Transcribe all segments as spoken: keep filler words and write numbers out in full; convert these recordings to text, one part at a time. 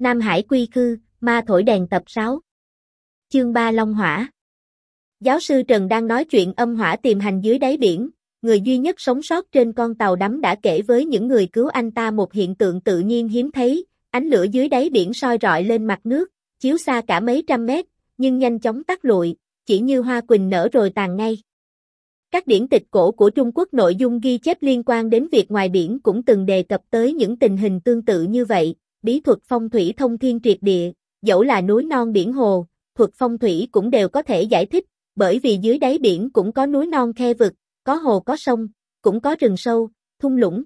Nam Hải quy khư, ma thổi đèn tập sáu. Chương ba Long Hỏa. Giáo sư Trần đang nói chuyện âm hỏa tìm hành dưới đáy biển, người duy nhất sống sót trên con tàu đắm đã kể với những người cứu anh ta một hiện tượng tự nhiên hiếm thấy, ánh lửa dưới đáy biển soi rọi lên mặt nước, chiếu xa cả mấy trăm mét, nhưng nhanh chóng tắt lụi, chỉ như hoa quỳnh nở rồi tàn ngay. Các điển tịch cổ của Trung Quốc nội dung ghi chép liên quan đến việc ngoài biển cũng từng đề cập tới những tình hình tương tự như vậy, bí thuật phong thủy thông thiên triệt địa, dẫu là núi non biển hồ, thuật phong thủy cũng đều có thể giải thích, bởi vì dưới đáy biển cũng có núi non khe vực, có hồ có sông, cũng có rừng sâu, thung lũng.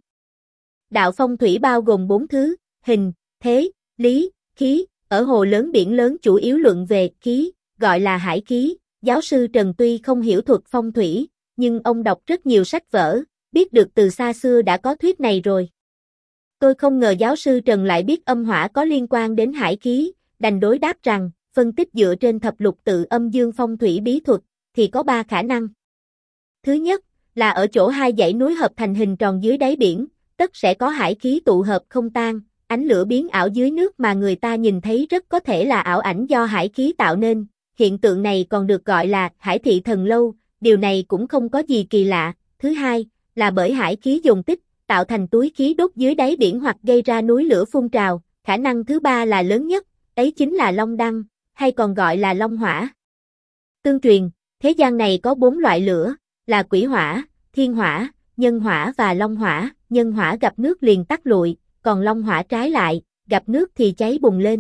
Đạo phong thủy bao gồm bốn thứ, hình, thế, lý, khí, ở hồ lớn biển lớn chủ yếu luận về khí, gọi là hải khí. Giáo sư Trần tuy không hiểu thuật phong thủy, nhưng ông đọc rất nhiều sách vở, biết được từ xa xưa đã có thuyết này rồi. Tôi không ngờ giáo sư Trần lại biết âm hỏa có liên quan đến hải khí, đành đối đáp rằng, phân tích dựa trên thập lục tự âm dương phong thủy bí thuật, thì có ba khả năng. Thứ nhất, là ở chỗ hai dãy núi hợp thành hình tròn dưới đáy biển, tất sẽ có hải khí tụ hợp không tan, ánh lửa biến ảo dưới nước mà người ta nhìn thấy rất có thể là ảo ảnh do hải khí tạo nên, hiện tượng này còn được gọi là hải thị thần lâu, điều này cũng không có gì kỳ lạ. Thứ hai, là bởi hải khí dồn tích, tạo thành túi khí đốt dưới đáy biển hoặc gây ra núi lửa phun trào, khả năng thứ ba là lớn nhất, ấy chính là long đăng, hay còn gọi là long hỏa. Tương truyền, thế gian này có bốn loại lửa, là quỷ hỏa, thiên hỏa, nhân hỏa và long hỏa, nhân hỏa gặp nước liền tắt lụi, còn long hỏa trái lại, gặp nước thì cháy bùng lên.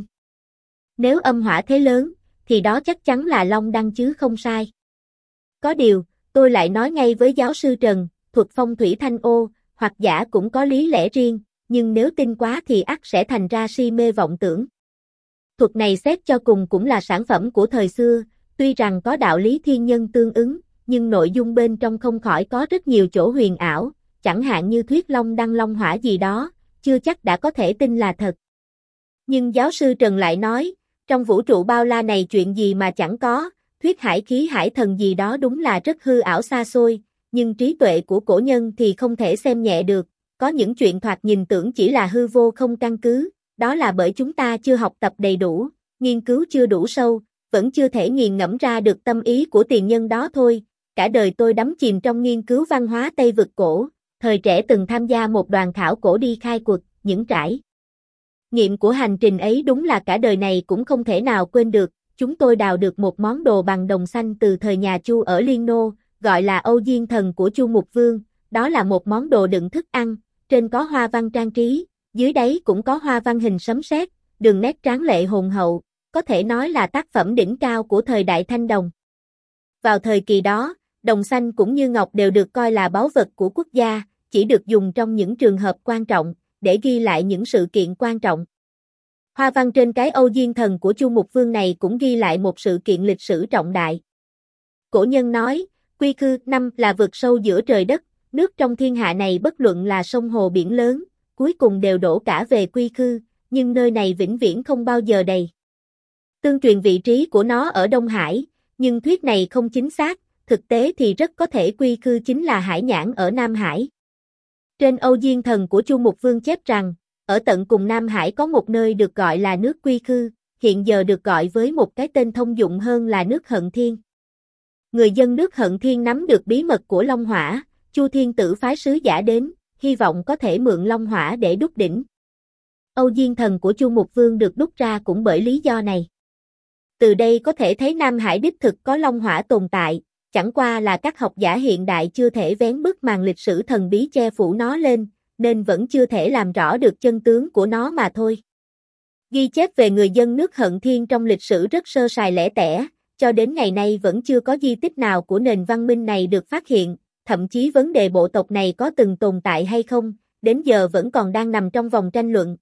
Nếu âm hỏa thế lớn, thì đó chắc chắn là long đăng chứ không sai. Có điều, tôi lại nói ngay với giáo sư Trần, thuật phong thủy thanh ô, hoặc giả cũng có lý lẽ riêng, nhưng nếu tin quá thì ắt sẽ thành ra si mê vọng tưởng. Thuật này xét cho cùng cũng là sản phẩm của thời xưa, tuy rằng có đạo lý thiên nhân tương ứng, nhưng nội dung bên trong không khỏi có rất nhiều chỗ huyền ảo, chẳng hạn như thuyết long đăng long hỏa gì đó, chưa chắc đã có thể tin là thật. Nhưng giáo sư Trần lại nói, trong vũ trụ bao la này chuyện gì mà chẳng có, thuyết hải khí hải thần gì đó đúng là rất hư ảo xa xôi, nhưng trí tuệ của cổ nhân thì không thể xem nhẹ được, có những chuyện thoạt nhìn tưởng chỉ là hư vô không căn cứ, đó là bởi chúng ta chưa học tập đầy đủ, nghiên cứu chưa đủ sâu, vẫn chưa thể nghiền ngẫm ra được tâm ý của tiền nhân đó thôi. Cả đời tôi đắm chìm trong nghiên cứu văn hóa Tây vực cổ, thời trẻ từng tham gia một đoàn khảo cổ đi khai quật, những trải nghiệm của hành trình ấy đúng là cả đời này cũng không thể nào quên được. Chúng tôi đào được một món đồ bằng đồng xanh từ thời nhà Chu ở Liên Nô, gọi là Âu Diên Thần của Chu Mục Vương, đó là một món đồ đựng thức ăn, trên có hoa văn trang trí, dưới đáy cũng có hoa văn hình sấm sét, đường nét tráng lệ hồn hậu, có thể nói là tác phẩm đỉnh cao của thời đại Thanh Đồng. Vào thời kỳ đó, đồng xanh cũng như ngọc đều được coi là báu vật của quốc gia, chỉ được dùng trong những trường hợp quan trọng, để ghi lại những sự kiện quan trọng. Hoa văn trên cái Âu Diên Thần của Chu Mục Vương này cũng ghi lại một sự kiện lịch sử trọng đại. Cổ nhân nói, quy khư năm là vực sâu giữa trời đất, nước trong thiên hạ này bất luận là sông hồ biển lớn, cuối cùng đều đổ cả về quy khư, nhưng nơi này vĩnh viễn không bao giờ đầy. Tương truyền vị trí của nó ở Đông Hải, nhưng thuyết này không chính xác, thực tế thì rất có thể quy khư chính là Hải Nhãn ở Nam Hải. Trên Âu Diên Thần của Chu Mục Vương chép rằng, ở tận cùng Nam Hải có một nơi được gọi là nước quy khư, hiện giờ được gọi với một cái tên thông dụng hơn là nước Hận Thiên. Người dân nước Hận Thiên nắm được bí mật của Long Hỏa, Chu Thiên Tử phái sứ giả đến, hy vọng có thể mượn Long Hỏa để đúc đỉnh. Âu Diên Thần của Chu Mục Vương được đúc ra cũng bởi lý do này. Từ đây có thể thấy Nam Hải đích thực có Long Hỏa tồn tại, chẳng qua là các học giả hiện đại chưa thể vén bức màn lịch sử thần bí che phủ nó lên, nên vẫn chưa thể làm rõ được chân tướng của nó mà thôi. Ghi chép về người dân nước Hận Thiên trong lịch sử rất sơ sài lẻ tẻ, cho đến ngày nay vẫn chưa có di tích nào của nền văn minh này được phát hiện, thậm chí vấn đề bộ tộc này có từng tồn tại hay không, đến giờ vẫn còn đang nằm trong vòng tranh luận.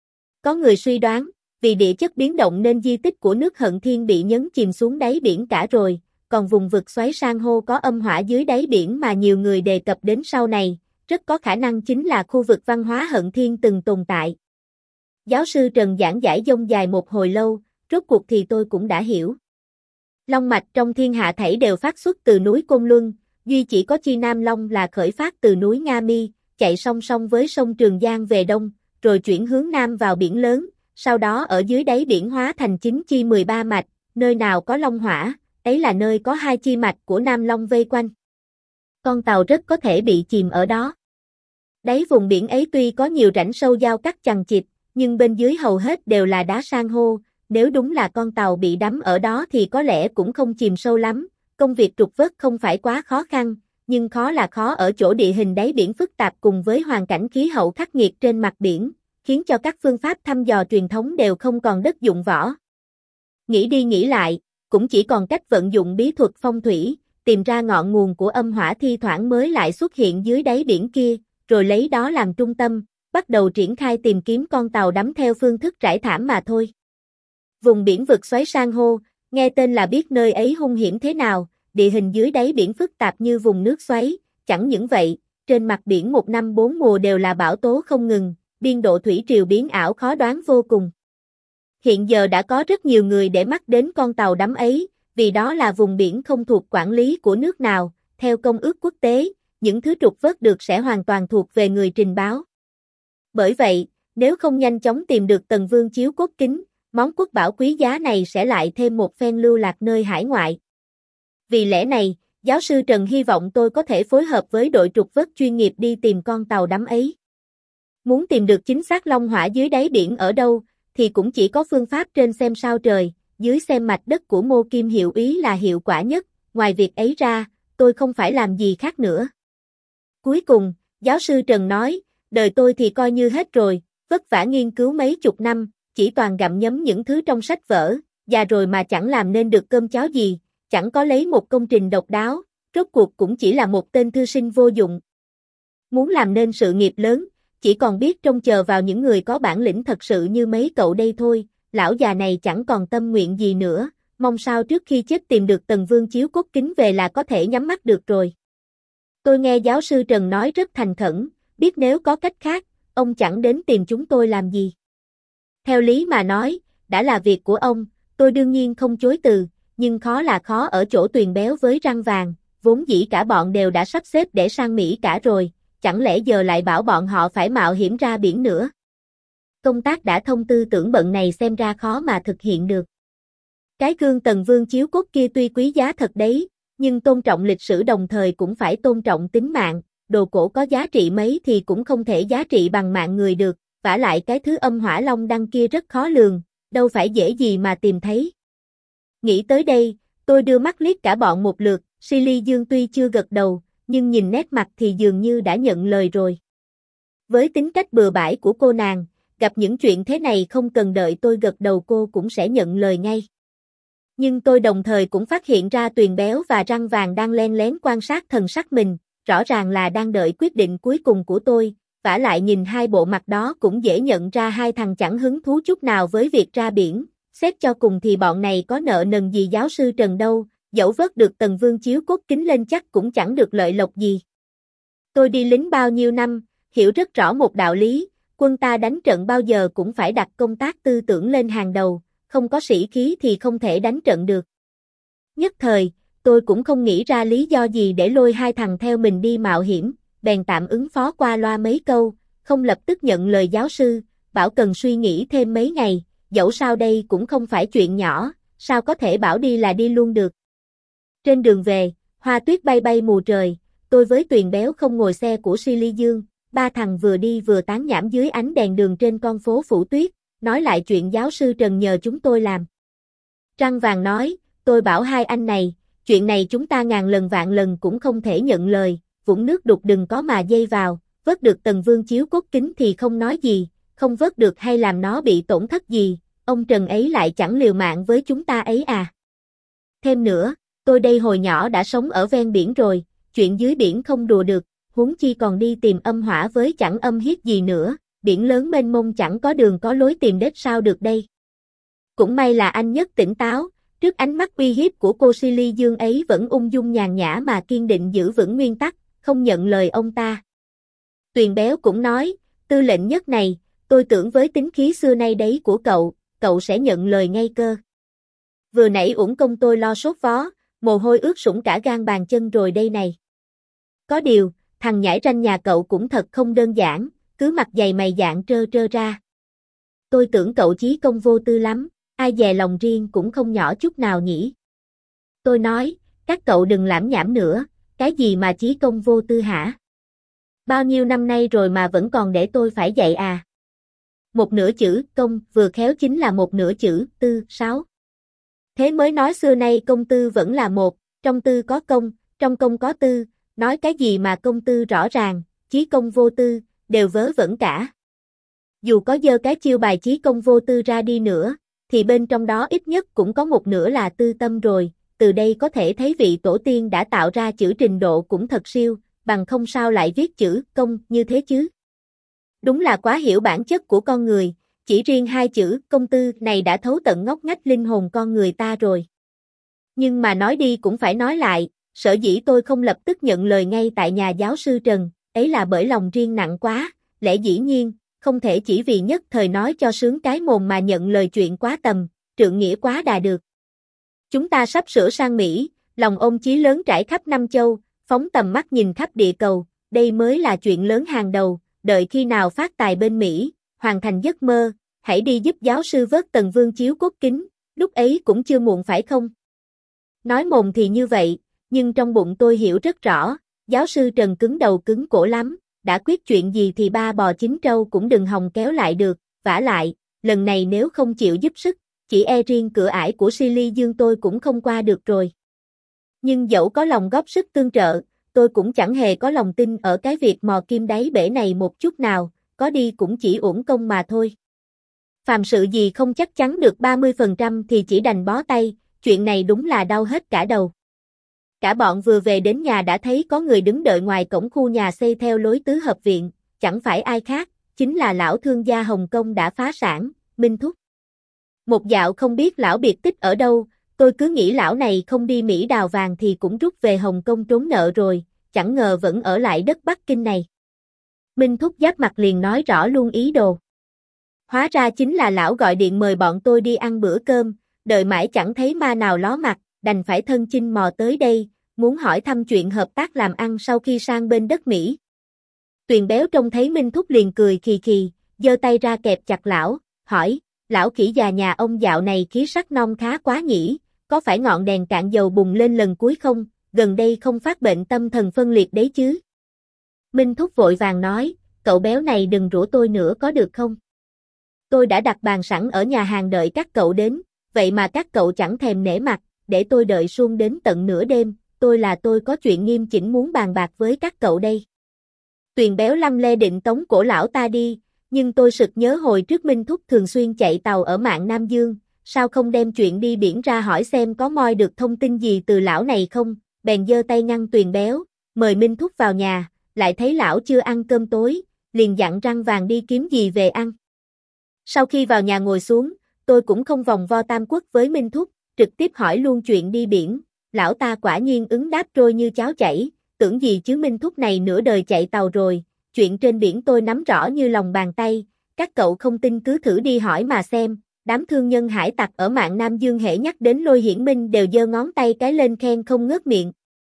Có người suy đoán, vì địa chất biến động nên di tích của nước Hận Thiên bị nhấn chìm xuống đáy biển cả rồi, còn vùng vực xoáy san hô có âm hỏa dưới đáy biển mà nhiều người đề cập đến sau này, rất có khả năng chính là khu vực văn hóa Hận Thiên từng tồn tại. Giáo sư Trần giảng giải dông dài một hồi lâu, rốt cuộc thì tôi cũng đã hiểu. Long mạch trong thiên hạ thảy đều phát xuất từ núi Côn Luân, duy chỉ có chi Nam Long là khởi phát từ núi Nga Mi, chạy song song với sông Trường Giang về đông, rồi chuyển hướng nam vào biển lớn, sau đó ở dưới đáy biển hóa thành chín chi mười ba mạch, nơi nào có long hỏa, ấy là nơi có hai chi mạch của Nam Long vây quanh. Con tàu rất có thể bị chìm ở đó. Đáy vùng biển ấy tuy có nhiều rãnh sâu giao cắt chằng chịt, nhưng bên dưới hầu hết đều là đá san hô, nếu đúng là con tàu bị đắm ở đó thì có lẽ cũng không chìm sâu lắm, công việc trục vớt không phải quá khó khăn, nhưng khó là khó ở chỗ địa hình đáy biển phức tạp cùng với hoàn cảnh khí hậu khắc nghiệt trên mặt biển, khiến cho các phương pháp thăm dò truyền thống đều không còn đất dụng võ. Nghĩ đi nghĩ lại, cũng chỉ còn cách vận dụng bí thuật phong thủy, tìm ra ngọn nguồn của âm hỏa thi thoảng mới lại xuất hiện dưới đáy biển kia, rồi lấy đó làm trung tâm, bắt đầu triển khai tìm kiếm con tàu đắm theo phương thức trải thảm mà thôi. Vùng biển vực xoáy san hô, nghe tên là biết nơi ấy hung hiểm thế nào, địa hình dưới đáy biển phức tạp như vùng nước xoáy, chẳng những vậy, trên mặt biển một năm bốn mùa đều là bão tố không ngừng, biên độ thủy triều biến ảo khó đoán vô cùng. Hiện giờ đã có rất nhiều người để mắt đến con tàu đắm ấy, vì đó là vùng biển không thuộc quản lý của nước nào, theo công ước quốc tế, những thứ trục vớt được sẽ hoàn toàn thuộc về người trình báo. Bởi vậy, nếu không nhanh chóng tìm được Tần Vương chiếu cốt kính, món quốc bảo quý giá này sẽ lại thêm một phen lưu lạc nơi hải ngoại. Vì lẽ này, giáo sư Trần hy vọng tôi có thể phối hợp với đội trục vớt chuyên nghiệp đi tìm con tàu đắm ấy. Muốn tìm được chính xác long hỏa dưới đáy biển ở đâu, thì cũng chỉ có phương pháp trên xem sao trời, dưới xem mạch đất của Mô Kim hiệu ý là hiệu quả nhất, ngoài việc ấy ra, tôi không phải làm gì khác nữa. Cuối cùng, giáo sư Trần nói, đời tôi thì coi như hết rồi, vất vả nghiên cứu mấy chục năm, chỉ toàn gặm nhấm những thứ trong sách vở, già rồi mà chẳng làm nên được cơm cháo gì, chẳng có lấy một công trình độc đáo, rốt cuộc cũng chỉ là một tên thư sinh vô dụng. Muốn làm nên sự nghiệp lớn, chỉ còn biết trông chờ vào những người có bản lĩnh thật sự như mấy cậu đây thôi, lão già này chẳng còn tâm nguyện gì nữa, mong sao trước khi chết tìm được Tần Vương chiếu cốt kính về là có thể nhắm mắt được rồi. Tôi nghe giáo sư Trần nói rất thành khẩn, biết nếu có cách khác, ông chẳng đến tìm chúng tôi làm gì. Theo lý mà nói, đã là việc của ông, tôi đương nhiên không chối từ, nhưng khó là khó ở chỗ Tuyền Béo với Răng Vàng, vốn dĩ cả bọn đều đã sắp xếp để sang Mỹ cả rồi, chẳng lẽ giờ lại bảo bọn họ phải mạo hiểm ra biển nữa. Công tác đã thông tư tưởng bận này xem ra khó mà thực hiện được. Cái gương Tần Vương chiếu cốt kia tuy quý giá thật đấy, nhưng tôn trọng lịch sử đồng thời cũng phải tôn trọng tính mạng, đồ cổ có giá trị mấy thì cũng không thể giá trị bằng mạng người được, vả lại cái thứ âm hỏa long đăng kia rất khó lường, đâu phải dễ gì mà tìm thấy. Nghĩ tới đây, tôi đưa mắt liếc cả bọn một lượt, Silly Dương tuy chưa gật đầu, nhưng nhìn nét mặt thì dường như đã nhận lời rồi. Với tính cách bừa bãi của cô nàng, gặp những chuyện thế này không cần đợi tôi gật đầu cô cũng sẽ nhận lời ngay. Nhưng tôi đồng thời cũng phát hiện ra Tuyền Béo và Răng Vàng đang len lén quan sát thần sắc mình, rõ ràng là đang đợi quyết định cuối cùng của tôi, vả lại nhìn hai bộ mặt đó cũng dễ nhận ra hai thằng chẳng hứng thú chút nào với việc ra biển, xét cho cùng thì bọn này có nợ nần gì giáo sư Trần đâu, dẫu vớt được Tần Vương chiếu cốt kính lên chắc cũng chẳng được lợi lộc gì. Tôi đi lính bao nhiêu năm, hiểu rất rõ một đạo lý, quân ta đánh trận bao giờ cũng phải đặt công tác tư tưởng lên hàng đầu, không có sĩ khí thì không thể đánh trận được. Nhất thời, tôi cũng không nghĩ ra lý do gì để lôi hai thằng theo mình đi mạo hiểm, bèn tạm ứng phó qua loa mấy câu, không lập tức nhận lời giáo sư, bảo cần suy nghĩ thêm mấy ngày, dẫu sao đây cũng không phải chuyện nhỏ, sao có thể bảo đi là đi luôn được. Trên đường về, hoa tuyết bay bay mù trời, tôi với Tuyền Béo không ngồi xe của Silly Dương, ba thằng vừa đi vừa tán nhảm dưới ánh đèn đường trên con phố phủ tuyết, nói lại chuyện giáo sư Trần nhờ chúng tôi làm. Răng Vàng nói, tôi bảo hai anh này, chuyện này chúng ta ngàn lần vạn lần cũng không thể nhận lời, vũng nước đục đừng có mà dây vào, vớt được Tần Vương chiếu cốt kính thì không nói gì, không vớt được hay làm nó bị tổn thất gì, ông Trần ấy lại chẳng liều mạng với chúng ta ấy à. Thêm nữa, tôi đây hồi nhỏ đã sống ở ven biển rồi, chuyện dưới biển không đùa được, huống chi còn đi tìm âm hỏa với chẳng âm hiết gì nữa, biển lớn mênh mông chẳng có đường có lối tìm đến sao được đây. Cũng may là anh Nhất tỉnh táo, trước ánh mắt uy hiếp của cô Silly Dương ấy vẫn ung dung nhàn nhã mà kiên định giữ vững nguyên tắc, không nhận lời ông ta. Tuyền Béo cũng nói, tư lệnh Nhất này, tôi tưởng với tính khí xưa nay đấy của cậu, cậu sẽ nhận lời ngay cơ. Vừa nãy uổng công tôi lo sốt vó, mồ hôi ướt sũng cả gan bàn chân rồi đây này. Có điều, thằng nhãi ranh nhà cậu cũng thật không đơn giản, cứ mặt dày mày dạng trơ trơ ra. Tôi tưởng cậu chí công vô tư lắm, ai dè lòng riêng cũng không nhỏ chút nào nhỉ. Tôi nói, các cậu đừng lảm nhảm nữa, cái gì mà chí công vô tư hả? Bao nhiêu năm nay rồi mà vẫn còn để tôi phải dạy à? Một nửa chữ công vừa khéo chính là một nửa chữ tư, sáu. Thế mới nói xưa nay công tư vẫn là một, trong tư có công, trong công có tư, nói cái gì mà công tư rõ ràng, chí công vô tư, đều vớ vẩn cả. Dù có dơ cái chiêu bài chí công vô tư ra đi nữa, thì bên trong đó ít nhất cũng có một nửa là tư tâm rồi, từ đây có thể thấy vị tổ tiên đã tạo ra chữ trình độ cũng thật siêu, bằng không sao lại viết chữ công như thế chứ. Đúng là quá hiểu bản chất của con người, chỉ riêng hai chữ công tư này đã thấu tận ngóc ngách linh hồn con người ta rồi. Nhưng mà nói đi cũng phải nói lại, sở dĩ tôi không lập tức nhận lời ngay tại nhà giáo sư Trần, ấy là bởi lòng riêng nặng quá, lẽ dĩ nhiên, không thể chỉ vì nhất thời nói cho sướng cái mồm mà nhận lời chuyện quá tầm, trượng nghĩa quá đà được. Chúng ta sắp sửa sang Mỹ, lòng ôm chí lớn trải khắp năm châu, phóng tầm mắt nhìn khắp địa cầu, đây mới là chuyện lớn hàng đầu, đợi khi nào phát tài bên Mỹ, hoàn thành giấc mơ, hãy đi giúp giáo sư vớt Tần Vương chiếu cốt kính, lúc ấy cũng chưa muộn phải không? Nói mồm thì như vậy, nhưng trong bụng tôi hiểu rất rõ, giáo sư Trần cứng đầu cứng cổ lắm, đã quyết chuyện gì thì ba bò chín trâu cũng đừng hòng kéo lại được, vả lại, lần này nếu không chịu giúp sức, chỉ e riêng cửa ải của Silly Dương tôi cũng không qua được rồi. Nhưng dẫu có lòng góp sức tương trợ, tôi cũng chẳng hề có lòng tin ở cái việc mò kim đáy bể này một chút nào, có đi cũng chỉ uổng công mà thôi. Phàm sự gì không chắc chắn được ba mươi phần trăm thì chỉ đành bó tay, chuyện này đúng là đau hết cả đầu. Cả bọn vừa về đến nhà đã thấy có người đứng đợi ngoài cổng khu nhà xây theo lối tứ hợp viện, chẳng phải ai khác, chính là lão thương gia Hồng Kông đã phá sản, Minh Thúc. Một dạo không biết lão biệt tích ở đâu, tôi cứ nghĩ lão này không đi Mỹ đào vàng thì cũng rút về Hồng Kông trốn nợ rồi, chẳng ngờ vẫn ở lại đất Bắc Kinh này. Minh Thúc giáp mặt liền nói rõ luôn ý đồ. Hóa ra chính là lão gọi điện mời bọn tôi đi ăn bữa cơm, đợi mãi chẳng thấy ma nào ló mặt, đành phải thân chinh mò tới đây, muốn hỏi thăm chuyện hợp tác làm ăn sau khi sang bên đất Mỹ. Tuyền béo trông thấy Minh Thúc liền cười khì khì, giơ tay ra kẹp chặt lão, hỏi, lão khỉ già nhà ông dạo này khí sắc non khá quá nhỉ, có phải ngọn đèn cạn dầu bùng lên lần cuối không, gần đây không phát bệnh tâm thần phân liệt đấy chứ? Minh Thúc vội vàng nói, cậu béo này đừng rủa tôi nữa có được không? Tôi đã đặt bàn sẵn ở nhà hàng đợi các cậu đến, vậy mà các cậu chẳng thèm nể mặt, để tôi đợi suông đến tận nửa đêm, tôi là tôi có chuyện nghiêm chỉnh muốn bàn bạc với các cậu đây. Tuyền béo lăm le định tống cổ lão ta đi, nhưng tôi sực nhớ hồi trước Minh Thúc thường xuyên chạy tàu ở mạn Nam Dương, sao không đem chuyện đi biển ra hỏi xem có moi được thông tin gì từ lão này không, bèn giơ tay ngăn Tuyền béo, mời Minh Thúc vào nhà, lại thấy lão chưa ăn cơm tối, liền dặn răng vàng đi kiếm gì về ăn. Sau khi vào nhà ngồi xuống, tôi cũng không vòng vo tam quốc với Minh Thúc, trực tiếp hỏi luôn chuyện đi biển, lão ta quả nhiên ứng đáp trôi như cháo chảy, tưởng gì chứ Minh Thúc này nửa đời chạy tàu rồi, chuyện trên biển tôi nắm rõ như lòng bàn tay, các cậu không tin cứ thử đi hỏi mà xem, đám thương nhân hải tặc ở mạn Nam Dương hễ nhắc đến Lôi Hiển Minh đều giơ ngón tay cái lên khen không ngớt miệng.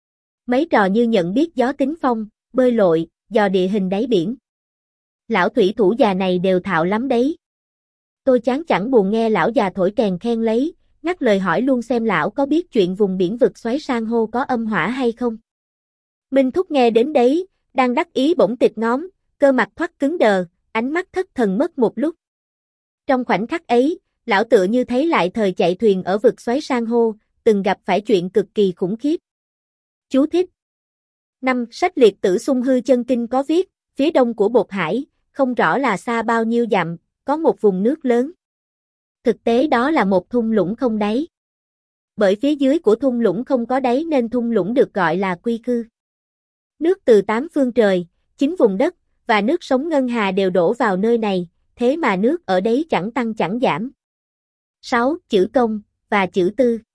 Mấy trò như nhận biết gió tính phong, bơi lội, dò địa hình đáy biển. Lão thủy thủ già này đều thạo lắm đấy. Tôi chán chẳng buồn nghe lão già thổi kèn khen lấy, ngắt lời hỏi luôn xem lão có biết chuyện vùng biển vực xoáy san hô có âm hỏa hay không. Minh Thúc nghe đến đấy, đang đắc ý bỗng tịt ngóm, cơ mặt thoát cứng đờ, ánh mắt thất thần mất một lúc. Trong khoảnh khắc ấy, lão tựa như thấy lại thời chạy thuyền ở vực xoáy san hô, từng gặp phải chuyện cực kỳ khủng khiếp. Chú thích. Năm sách liệt tử Xung Hư Chân Kinh có viết, phía đông của Bột Hải, không rõ là xa bao nhiêu dặm, có một vùng nước lớn. Thực tế đó là một thung lũng không đáy. Bởi phía dưới của thung lũng không có đáy nên thung lũng được gọi là quy khư. Nước từ tám phương trời, chín vùng đất, và nước sống ngân hà đều đổ vào nơi này, thế mà nước ở đấy chẳng tăng chẳng giảm. sáu. Chữ công, và chữ tư.